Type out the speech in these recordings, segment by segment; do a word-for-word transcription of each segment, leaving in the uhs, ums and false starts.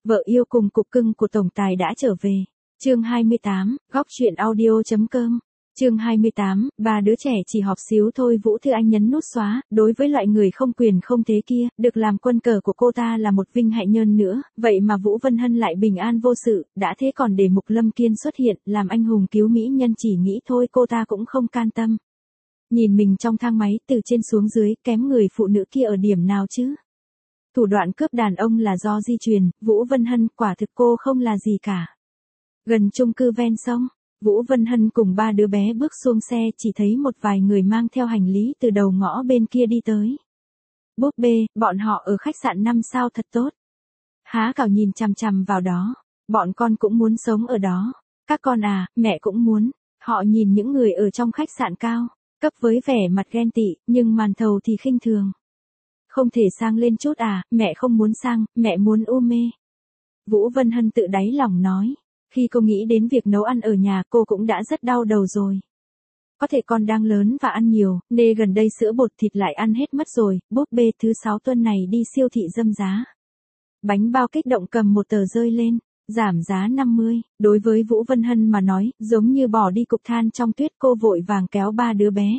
Vợ yêu cùng cục cưng của tổng tài đã trở về. Chương hai mươi tám, góc truyện audio chấm com. Chương hai mươi tám, ba đứa trẻ chỉ họp xíu thôi. Vũ Thư Anh nhấn nút xóa, đối với loại người không quyền không thế kia, được làm quân cờ của cô ta là một vinh hạnh nhân nữa, vậy mà Vũ Vân Hân lại bình an vô sự, đã thế còn để Mục Lâm Kiên xuất hiện, làm anh hùng cứu mỹ nhân, chỉ nghĩ thôi cô ta cũng không can tâm. Nhìn mình trong thang máy từ trên xuống dưới, kém người phụ nữ kia ở điểm nào chứ? Thủ đoạn cướp đàn ông là do di truyền, Vũ Vân Hân quả thực cô không là gì cả. Gần chung cư ven sông, Vũ Vân Hân cùng ba đứa bé bước xuống xe, chỉ thấy một vài người mang theo hành lý từ đầu ngõ bên kia đi tới. Búp bê, bọn họ ở khách sạn năm sao thật tốt. Há Cảo nhìn chằm chằm vào đó, bọn con cũng muốn sống ở đó. Các con à, mẹ cũng muốn. Họ nhìn những người ở trong khách sạn cao cấp với vẻ mặt ghen tị, nhưng màn thầu thì khinh thường. Không thể sang lên chút à, mẹ không muốn sang, mẹ muốn u mê. Vũ Vân Hân tự đáy lòng nói. Khi cô nghĩ đến việc nấu ăn ở nhà, cô cũng đã rất đau đầu rồi. Có thể con đang lớn và ăn nhiều, nên gần đây sữa bột thịt lại ăn hết mất rồi. Búp bê thứ sáu tuần này đi siêu thị dâm giá. Bánh bao kích động cầm một tờ rơi lên, giảm giá năm mươi. Đối với Vũ Vân Hân mà nói, giống như bỏ đi cục than trong tuyết. Cô vội vàng kéo ba đứa bé.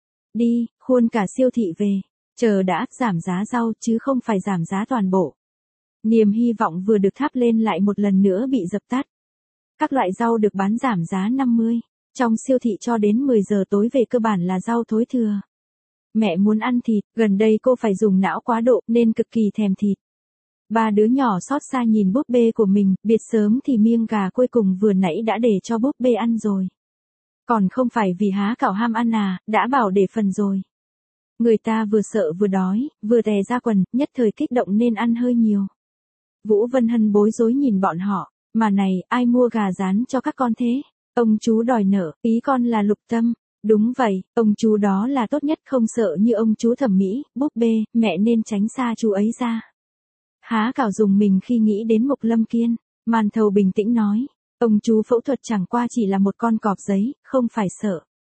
Đi, khuôn cả siêu thị về. Chờ đã, giảm giá rau chứ không phải giảm giá toàn bộ. Niềm hy vọng vừa được thắp lên lại một lần nữa bị dập tắt. Các loại rau được bán giảm giá năm mươi. Trong siêu thị cho đến mười giờ tối về cơ bản là rau thối thừa. Mẹ muốn ăn thịt, gần đây cô phải dùng não quá độ nên cực kỳ thèm thịt. Ba đứa nhỏ xót xa nhìn búp bê của mình, biệt sớm thì miếng gà cuối cùng vừa nãy đã để cho búp bê ăn rồi. Còn không phải vì Há Cảo ham ăn à, đã bảo để phần rồi. Người ta vừa sợ vừa đói, vừa tè ra quần, nhất thời kích động nên ăn hơi nhiều. Vũ Vân Hân bối rối nhìn bọn họ. Mà này, ai mua gà rán cho các con thế? Ông chú đòi nợ, ý con là Lục Tâm. Đúng vậy, ông chú đó là tốt nhất, không sợ như ông chú thẩm mỹ. Búp bê, mẹ nên tránh xa chú ấy ra. Há Cảo dùng mình khi nghĩ đến Mục Lâm Kiên. Màn thầu bình tĩnh nói, ông chú phẫu thuật chẳng qua chỉ là một con cọp giấy, không phải sợ.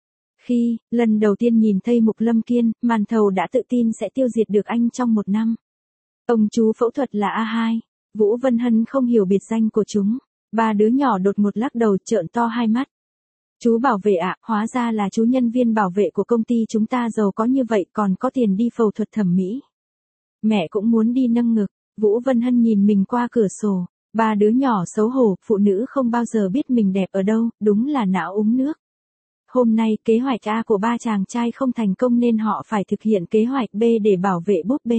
Khi, lần đầu tiên nhìn thấy Mục Lâm Kiên, màn thầu đã tự tin sẽ tiêu diệt được anh trong một năm. Ông chú phẫu thuật là A hai. Vũ Vân Hân không hiểu biệt danh của chúng. Ba đứa nhỏ đột ngột lắc đầu, trợn to hai mắt. Chú bảo vệ ạ, à, hóa ra là chú nhân viên bảo vệ của công ty chúng ta, giàu có như vậy còn có tiền đi phẫu thuật thẩm mỹ. Mẹ cũng muốn đi nâng ngực. Vũ Vân Hân nhìn mình qua cửa sổ. Ba đứa nhỏ xấu hổ, phụ nữ không bao giờ biết mình đẹp ở đâu, đúng là não uống nước. Hôm nay kế hoạch A của ba chàng trai không thành công nên họ phải thực hiện kế hoạch B để bảo vệ búp bê.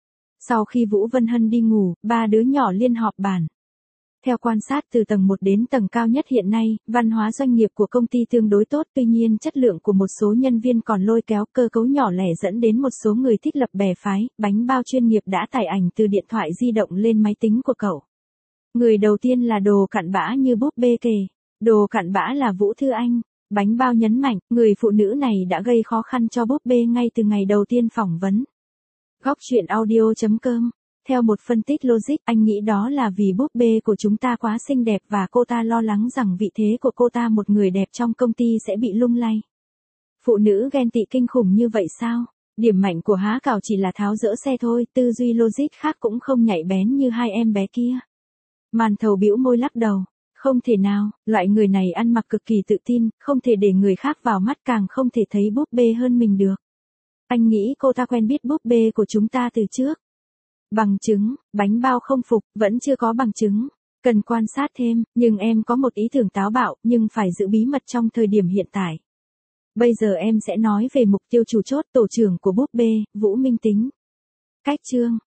Sau khi Vũ Vân Hân đi ngủ, ba đứa nhỏ liên họp bàn. Theo quan sát từ tầng một đến tầng cao nhất hiện nay, văn hóa doanh nghiệp của công ty tương đối tốt, tuy nhiên chất lượng của một số nhân viên còn lôi kéo, cơ cấu nhỏ lẻ dẫn đến một số người thích lập bè phái. Bánh bao chuyên nghiệp đã tải ảnh từ điện thoại di động lên máy tính của cậu. Người đầu tiên là đồ cặn bã như búp bê kề. Đồ cặn bã là Vũ Thư Anh. Bánh bao nhấn mạnh, người phụ nữ này đã gây khó khăn cho búp bê ngay từ ngày đầu tiên phỏng vấn. Góc truyện audio chấm com. Theo một phân tích logic, anh nghĩ đó là vì búp bê của chúng ta quá xinh đẹp và cô ta lo lắng rằng vị thế của cô ta, một người đẹp trong công ty, sẽ bị lung lay. Phụ nữ ghen tị kinh khủng như vậy sao? Điểm mạnh của Há Cảo chỉ là tháo dỡ xe thôi, tư duy logic khác cũng không nhạy bén như hai em bé kia. Màn thầu bĩu môi lắc đầu. Không thể nào, loại người này ăn mặc cực kỳ tự tin, không thể để người khác vào mắt, càng không thể thấy búp bê hơn mình được. Anh nghĩ cô ta quen biết búp bê của chúng ta từ trước. Bằng chứng, bánh bao không phục, vẫn chưa có bằng chứng. Cần quan sát thêm, nhưng em có một ý tưởng táo bạo, nhưng phải giữ bí mật trong thời điểm hiện tại. Bây giờ em sẽ nói về mục tiêu chủ chốt, tổ trưởng của búp bê, Vũ Minh Tính. Cách chương.